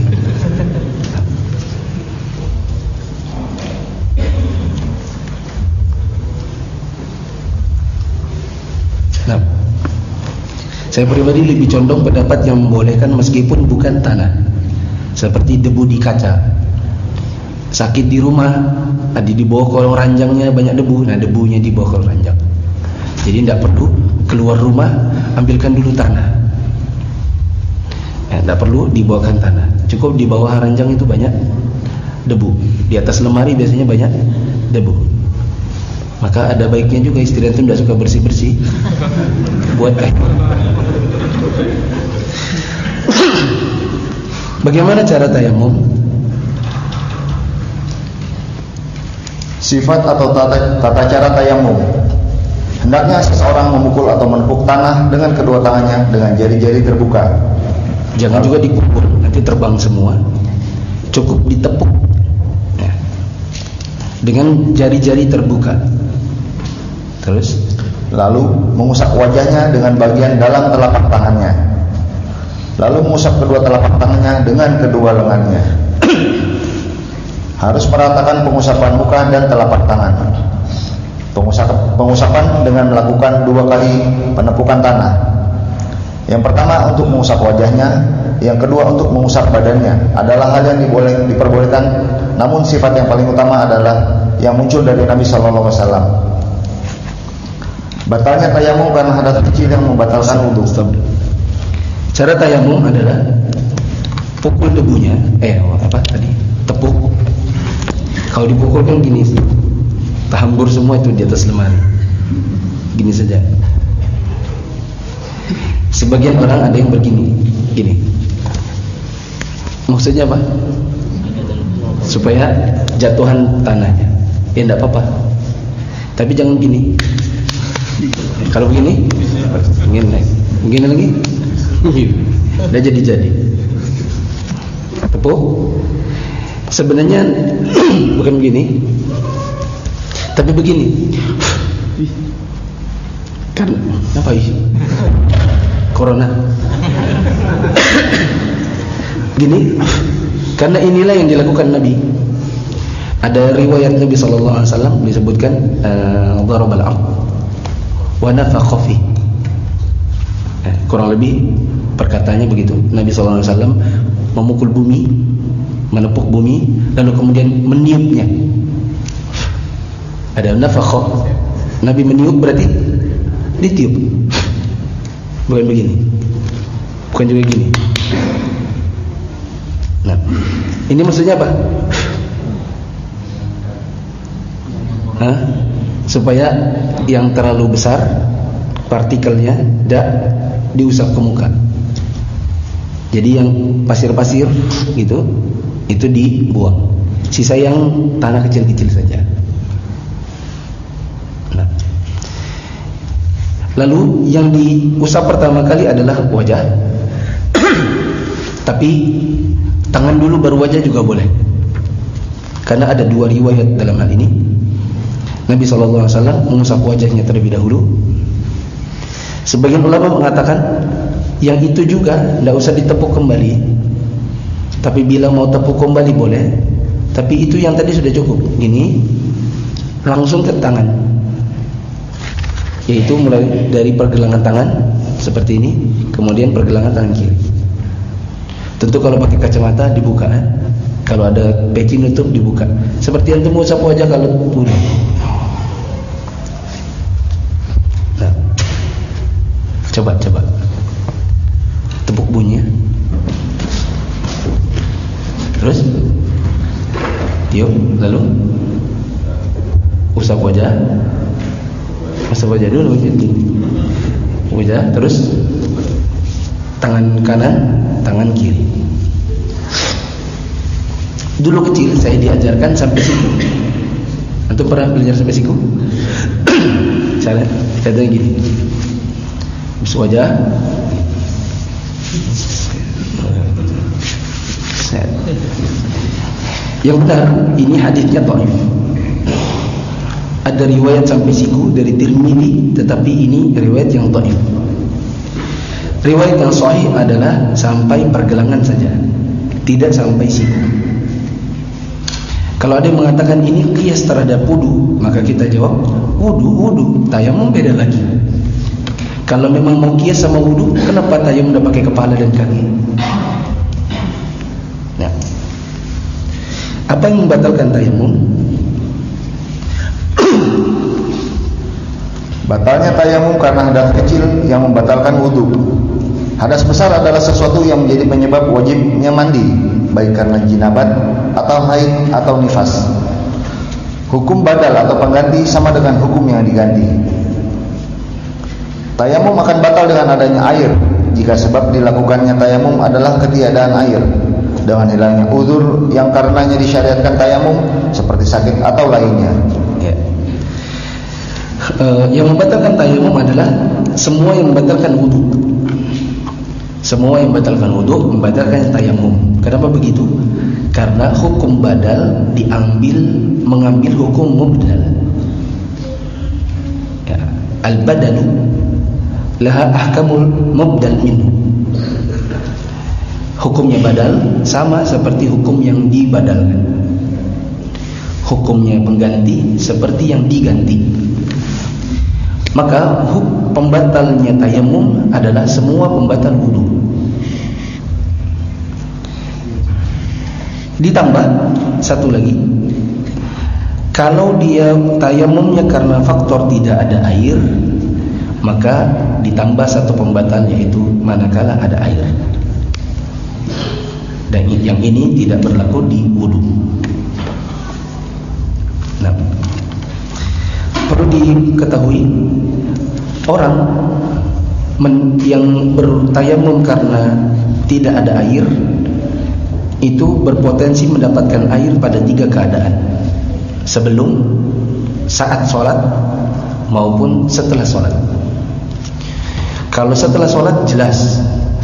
Nah, saya pribadi lebih condong pendapat yang membolehkan meskipun bukan tanah, seperti debu di kaca. Sakit di rumah, tadi di bawah kolong ranjangnya banyak debu, nah debunya di bawah kolong ranjang. Jadi tidak perlu keluar rumah, ambilkan dulu tanah. Tidak eh, perlu dibawakan tanah, cukup di bawah ranjang itu banyak debu. Di atas lemari biasanya banyak debu. Maka ada baiknya juga istri antum tidak suka bersih-bersih, buat kain. Bagaimana cara tayamum? Sifat atau tata, tata cara tayamum. Hendaknya seseorang memukul atau menepuk tanah dengan kedua tangannya dengan jari-jari terbuka. Jangan juga dipukul, nanti terbang semua. Cukup ditepuk ya, dengan jari-jari terbuka. Terus lalu mengusap wajahnya dengan bagian dalam telapak tangannya. Lalu mengusap kedua telapak tangannya dengan kedua lengannya. Harus meratakan pengusapan muka dan telapak tangan. Pengusapan, pengusapan dengan melakukan dua kali penepukan tanah. Yang pertama untuk mengusap wajahnya, yang kedua untuk mengusap badannya. Adalah hal yang diboleh, diperbolehkan, namun sifat yang paling utama adalah yang muncul dari Nabi Sallallahu Alaihi Wasallam. Batalnya tayamum karena hadas kecil yang membatalkan wudu. Cara tayamum adalah pukul debunya, eh apa tadi? Tepuk. Kalau dipukul kan gini, terhambur semua itu di atas lemari. Gini saja. Sebagian orang ada yang begini, gini. Maksudnya apa? Supaya jatuhan tanahnya. Ya enggak apa-apa. Tapi jangan gini. Kalau begini, begini, begini lagi, udah jadi-jadi. Tepuk. Sebenarnya bukan begini, tapi begini. Kan apa ini? Corona. Gini, karena inilah yang dilakukan Nabi. Ada riwayat Nabi Sallallahu Alaihi Wasallam disebutkan darabal ard wa nafakha fi. Eh, kurang lebih perkataannya begitu. Nabi sallallahu alaihi wasallam memukul bumi, menepuk bumi, lalu kemudian meniupnya. Ada nafakha. Nabi meniup berarti ditiup. Bukan begini. bukan juga gini. Nah, ini maksudnya apa? Hah? Supaya yang terlalu besar partikelnya tidak diusap ke muka. Jadi yang pasir-pasir gitu, itu dibuang. Sisa yang tanah kecil-kecil saja. Nah, lalu yang diusap pertama kali adalah wajah. Tapi tangan dulu baru wajah juga boleh. Karena ada dua riwayat dalam hal ini. Nabi shallallahu alaihi wasallam mengusap wajahnya terlebih dahulu. Sebagian ulama mengatakan yang itu juga tidak usah ditepuk kembali. Tapi bila mau tepuk kembali boleh. Tapi itu yang tadi sudah cukup. Ini langsung ke tangan, yaitu mulai dari pergelangan tangan seperti ini, kemudian pergelangan tangan kiri. Tentu kalau pakai kacamata dibuka, eh? Kalau ada peci nutup dibuka. Seperti yang temu usap wajah kalau punya. Nah, coba coba tepuk bunyinya. Terus, yuk, lalu usap wajah, usap wajah dulu, wajah, terus tangan kanan, tangan kiri. Dulu kecil saya diajarkan sampai siku. Antum pernah belajar sampai siku? Cara caranya gini. Usap wajah. Yang benar ini hadisnya dhaif. Ada riwayat sampai siku dari Tirmidzi, tetapi ini riwayat yang dhaif. Riwayat yang sahih adalah sampai pergelangan saja, tidak sampai siku. Kalau ada yang mengatakan ini qiyas terhadap wudu, maka kita jawab wudu, wudu, tayamum beda lagi. Kalau memang mau qiyas sama wudu, kenapa tayamum udah pakai kepala dan kaki? Nah, apa yang membatalkan tayamum? Batalnya tayamum karena hadas kecil yang membatalkan wudu. Hadas besar adalah sesuatu yang menjadi penyebab wajibnya mandi, baik karena jinabat atau haid atau nifas. Hukum badal atau pengganti sama dengan hukum yang diganti. Tayamum akan batal dengan adanya air jika sebab dilakukannya tayamum adalah ketiadaan air, dengan hilangnya uzur yang karenanya disyariatkan tayamum seperti sakit atau lainnya. Ya. Uh, yang membatalkan tayamum adalah semua yang membatalkan wudu. Semua yang membatalkan wudu membatalkan tayamum. Kenapa begitu? Karena hukum badal diambil mengambil hukum mubdal. Ya. Al-badalu laha ahkamul mubdal minhu. Hukumnya badal sama seperti hukum yang dibadalkan. Hukumnya pengganti seperti yang diganti. Maka pembatalnya tayamum adalah semua pembatal wudu. Ditambah satu lagi, kalau dia tayamumnya karena faktor tidak ada air, maka ditambah satu pembatal, yaitu manakala ada air. Dan yang ini tidak berlaku di wudu. Nah, perlu diketahui, orang men, yang bertayamum karena tidak ada air itu berpotensi mendapatkan air pada tiga keadaan: sebelum, saat sholat, maupun setelah sholat. Kalau setelah sholat jelas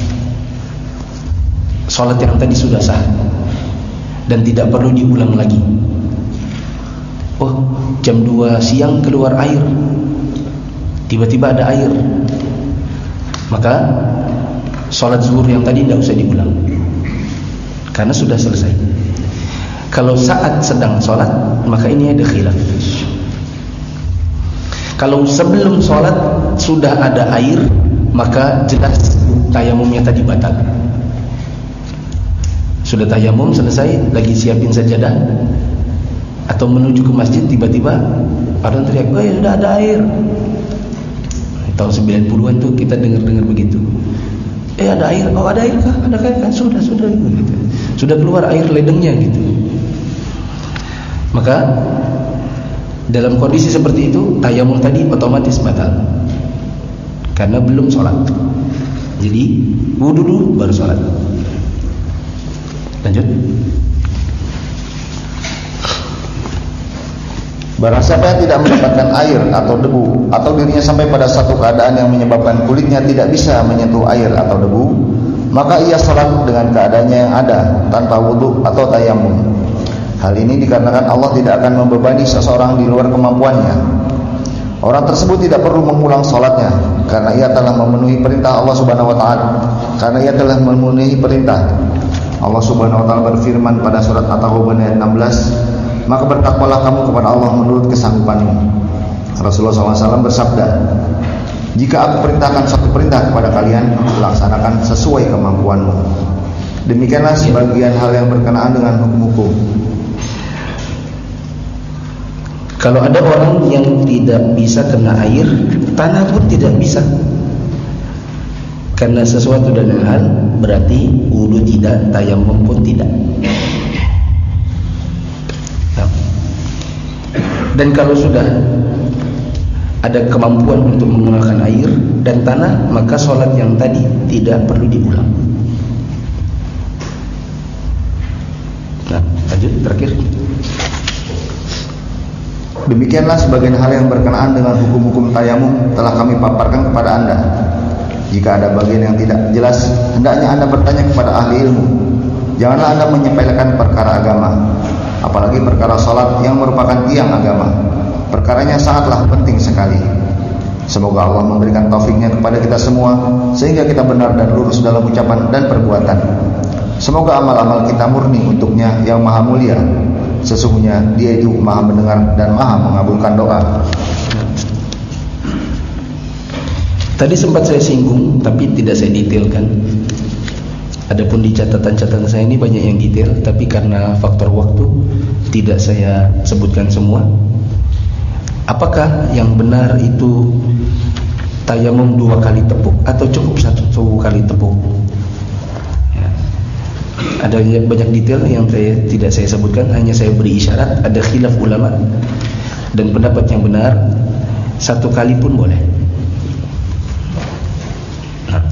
sholat yang tadi sudah sah dan tidak perlu diulang lagi. Oh, jam dua siang keluar air, tiba-tiba ada air, maka sholat zuhur yang tadi tidak usah diulang karena sudah selesai. Kalau saat sedang sholat, maka ini ada khilaf. Kalau sebelum sholat sudah ada air, maka jelas tayamumnya tadi batal. Sudah tayamum selesai, lagi siapin sajadah atau menuju ke masjid, tiba-tiba orang teriak, "Oh ya sudah ada air." Tahun sembilan puluhan tuh kita dengar-dengar begitu. Eh ada air, oh ada air kah? Ada air kan? Sudah, sudah gitu. Sudah keluar air ledengnya gitu. Maka dalam kondisi seperti itu tayamum tadi otomatis batal karena belum sholat. Jadi wudu dulu baru sholat. Lanjut. Barang siapa yang tidak mendapatkan air atau debu, atau dirinya sampai pada satu keadaan yang menyebabkan kulitnya tidak bisa menyentuh air atau debu, maka ia sholat dengan keadaannya yang ada tanpa wudu atau tayamum. Hal ini dikarenakan Allah tidak akan membebani seseorang di luar kemampuannya. Orang tersebut tidak perlu mengulang sholatnya karena ia telah memenuhi perintah Allah Subhanahu Wa Taala. Karena ia telah memenuhi perintah Allah Subhanahu Wa Taala berfirman pada surat At-Taubah ayat enam belas, maka bertakwalah kamu kepada Allah menurut kesanggupanmu. Rasulullah shallallahu alaihi wasallam bersabda, jika aku perintahkan satu perintah kepada kalian, laksanakan sesuai kemampuanmu. Demikianlah sebagian hal yang berkenaan dengan hukum-hukum. Kalau ada orang yang tidak bisa kena air, tanah pun tidak bisa. Karena sesuatu dan hal berarti wudu tidak, tayamum pun tidak. Dan kalau sudah ada kemampuan untuk menggunakan air dan tanah, maka sholat yang tadi tidak perlu diulang. Nah, lanjut terakhir. Demikianlah sebagian hal yang berkenaan dengan hukum-hukum tayamum telah kami paparkan kepada anda. Jika ada bagian yang tidak jelas, hendaknya anda bertanya kepada ahli ilmu. Janganlah anda menyepelekan perkara agama, apalagi perkara salat yang merupakan tiang agama. Perkaranya sangatlah penting sekali. Semoga Allah memberikan taufiknya kepada kita semua, sehingga kita benar dan lurus dalam ucapan dan perbuatan. Semoga amal-amal kita murni untuknya yang maha mulia. Sesungguhnya dia itu maha mendengar dan maha mengabulkan doa. Tadi sempat saya singgung, tapi tidak saya detailkan. Adapun di catatan-catatan saya ini banyak yang detail, tapi karena faktor waktu tidak saya sebutkan semua. Apakah yang benar itu tayamum dua kali tepuk atau cukup satu, satu kali tepuk? Ya. Ada banyak detail yang saya, tidak saya sebutkan, hanya saya beri isyarat. Ada khilaf ulama dan pendapat yang benar satu kali pun boleh. Nah,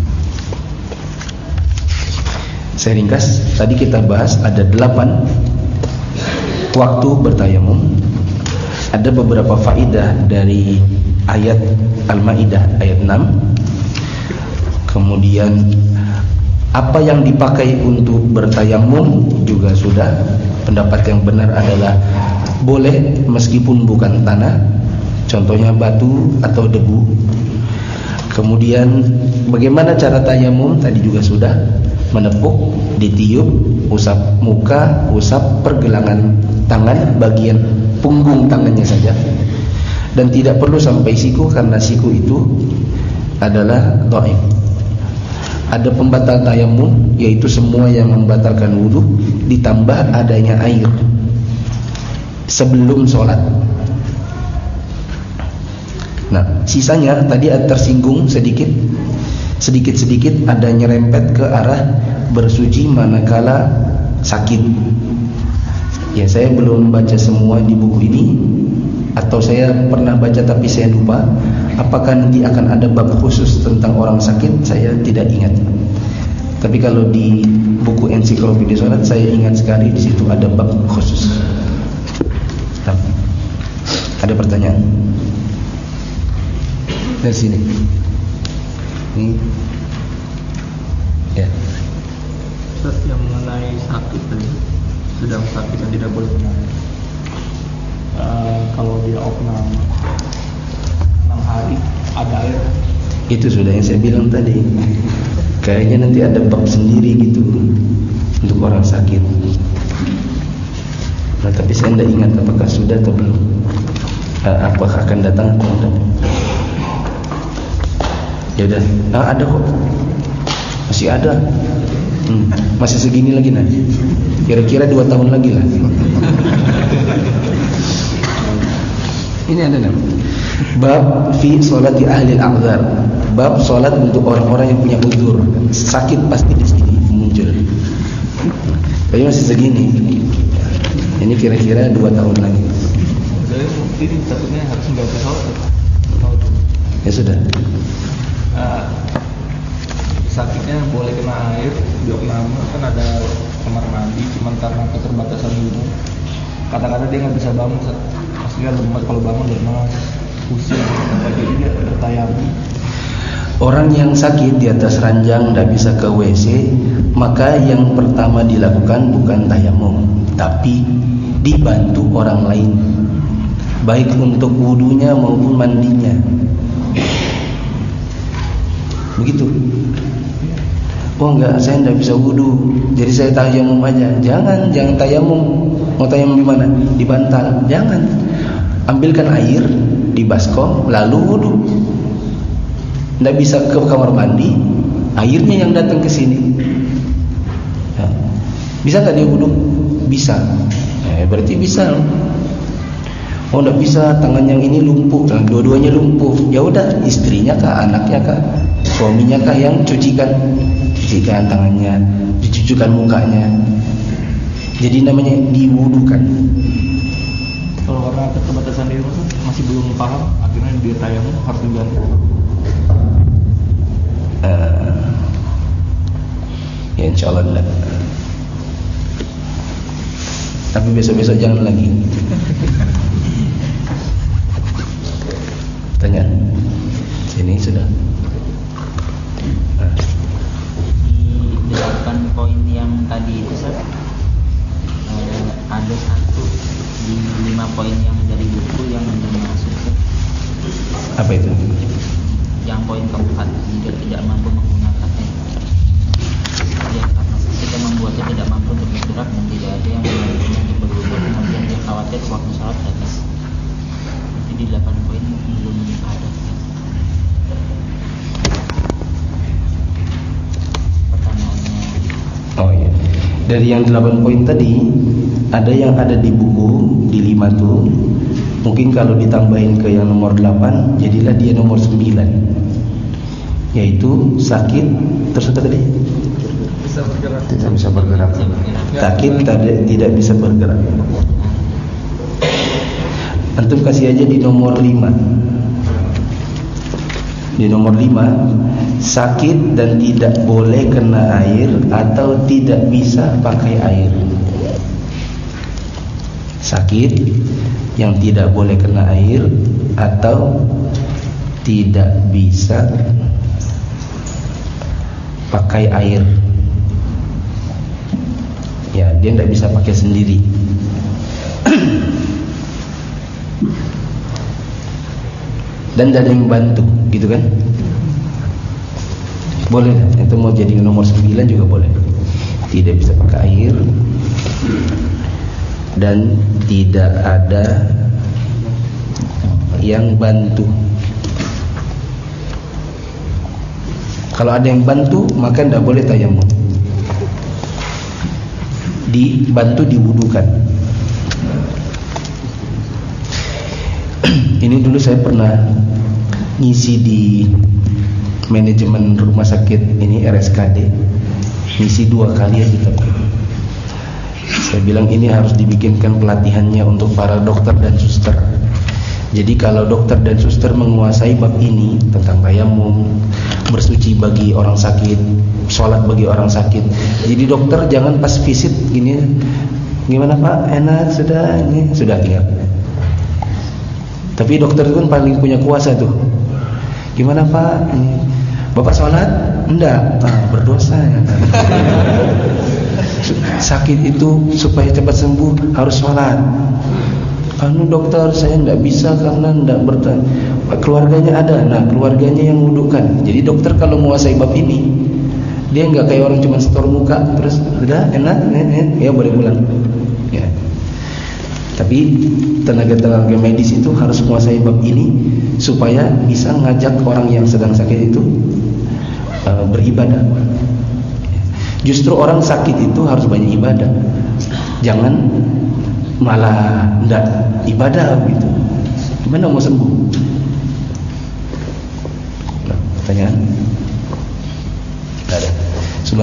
saya ringkas. Tadi kita bahas ada delapan waktu bertayamum. Ada beberapa faidah dari ayat Al-Maidah ayat enam. Kemudian apa yang dipakai untuk bertayamum juga sudah. Pendapat yang benar adalah boleh meskipun bukan tanah, contohnya batu atau debu. Kemudian bagaimana cara tayamum tadi juga sudah. Menepuk, ditiup, usap muka, usap pergelangan tangan, bagian punggung tangannya saja. Dan tidak perlu sampai siku, karena siku itu adalah dhaif. Ada pembatal tayamum, yaitu semua yang membatalkan wudu ditambah adanya air sebelum sholat. Nah, sisanya tadi ada tersinggung sedikit. Sedikit-sedikit ada nyerempet ke arah bersuci manakala sakit. Ya, saya belum baca semua di buku ini, atau saya pernah baca tapi saya lupa. Apakah nanti akan ada bab khusus tentang orang sakit? Saya tidak ingat. Tapi kalau di buku ensiklopedia sholat saya ingat sekali di situ ada bab khusus. Ada pertanyaan? Dari sini. Ini. Ya. Ustaz, yang mengenai sakit tadi, sedang sakit dan tidak boleh menangis. Uh, kalau dia opnam enam hari ada air. Itu sudah yang saya bilang tadi. Kayaknya nanti ada bab sendiri gitu untuk orang sakit. Nah, tapi saya tidak ingat apakah sudah atau belum. Uh, apakah akan datang atau tidak. Ya udah, ah, ada kok, masih ada, hmm, masih segini lagi nah, kira-kira dua tahun lagi lah. Ini ada nama. Bab fi sholati ahli al-a'dzar. Bab sholat untuk orang-orang yang punya uzur. Sakit pasti di sini muncul. Tapi masih segini. Ini kira-kira dua tahun lagi. Saya mungkin takutnya harus nggak ke sholat. Ya sudah. Uh, sakitnya boleh kena air, Vietnam kan ada kamar mandi, cuman karena keterbatasan ilmu. Kadang-kadang dia nggak bisa bangun, maksudnya lemah, kalau bangun lemas, pusing, jadi dia bertayamum. Orang yang sakit di atas ranjang tidak bisa ke W C, maka yang pertama dilakukan bukan tayamum, tapi dibantu orang lain, baik untuk wudunya maupun mandinya. Begitu. Oh enggak, saya tidak bisa wudu, jadi saya tayamum aja. Jangan, jangan tayamum. Mau tayamum di mana? Di bantal. Jangan. Ambilkan air di baskom, lalu wudu. Tidak bisa ke kamar mandi, airnya yang datang ke sini. Ya. Bisa nggak dia wudu? Bisa. Eh, berarti bisa. Oh tidak bisa, tangan yang ini lumpuh, tangan dua-duanya lumpuh. Ya udah, istrinya kah, anaknya kah, suaminya kah yang cucikan, cucikan tangannya, dicucikan mukanya. Jadi namanya diwudukan. Kalau karena keterbatasan ilmu masih belum paham, akhirnya dia tayamum harus dibantu. Uh, ya insya Allah enggak. Tapi besok-besok jangan lagi. Tanya. Sini sudah. Nah. Di delapan poin yang tadi itu Sir, eh, ada satu di lima poin yang dari buku yang belum masuk Sir. Apa itu? Yang poin keempat, jika tidak mampu menggunakannya, ya karena ketika membuatnya tidak mampu untuk bergerak dan tidak ada yang membantunya untuk berwudu, kemudian dia khawatir waktu sholat habis. Itu di delapan poin belum ada. Pertanyaannya. Oh iya. Dari yang delapan poin tadi, ada yang ada di buku di lima tuh. Mungkin kalau ditambahin ke yang nomor delapan, jadilah dia nomor sembilan. Yaitu sakit, terus apa tadi? Bisa bergerak. Tidak bisa bergerak. Sakit tidak, tidak bisa bergerak. Antum kasih aja di nomor lima. Di nomor lima, sakit dan tidak boleh kena air atau tidak bisa pakai air. Sakit yang tidak boleh kena air atau tidak bisa pakai air. Ya, dia tidak bisa pakai sendiri. Dan tidak ada yang bantu, gitu kan? Boleh, itu mau jadi nomor sembilan juga boleh. Tidak bisa pakai air dan tidak ada yang bantu. Kalau ada yang bantu, maka tidak boleh tayamum. Dibantu diwudukan. Ini dulu saya pernah ngisi di manajemen rumah sakit ini R S K D, ngisi dua kali aja. Saya bilang ini harus dibikinkan pelatihannya untuk para dokter dan suster. Jadi kalau dokter dan suster menguasai bab ini tentang tayamum, bersuci bagi orang sakit, sholat bagi orang sakit. Jadi dokter jangan pas visit gini, gimana Pak, enak sudah, ini sudah tinggal. Tapi dokter itu kan paling punya kuasa tuh. Gimana Pak, ini Bapak sholat? Enggak, ah, berdosa ya. Sakit itu supaya cepat sembuh harus sholat. Anu dokter, saya enggak bisa karena enggak bertahan. Keluarganya ada, nah keluarganya yang wudukan. Jadi dokter kalau menguasai bab ini, dia enggak kayak orang cuma setor muka terus udah enak, enak ya boleh pulang. Ya. Tapi tenaga-tenaga medis itu harus menguasai bab ini supaya bisa ngajak orang yang sedang sakit itu uh, beribadah. Justru orang sakit itu harus banyak ibadah. Jangan malah enggak ibadah gitu. Gimana mau sembuh? Nah, pertanyaan? Tidak ada.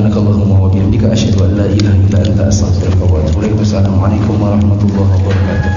Subhanakallahumma wa bihamdika asyhadu an la ilaha illa anta astaghfiruka wa atubu ilaik. Wassalamualaikum warahmatullahi wabarakatuh.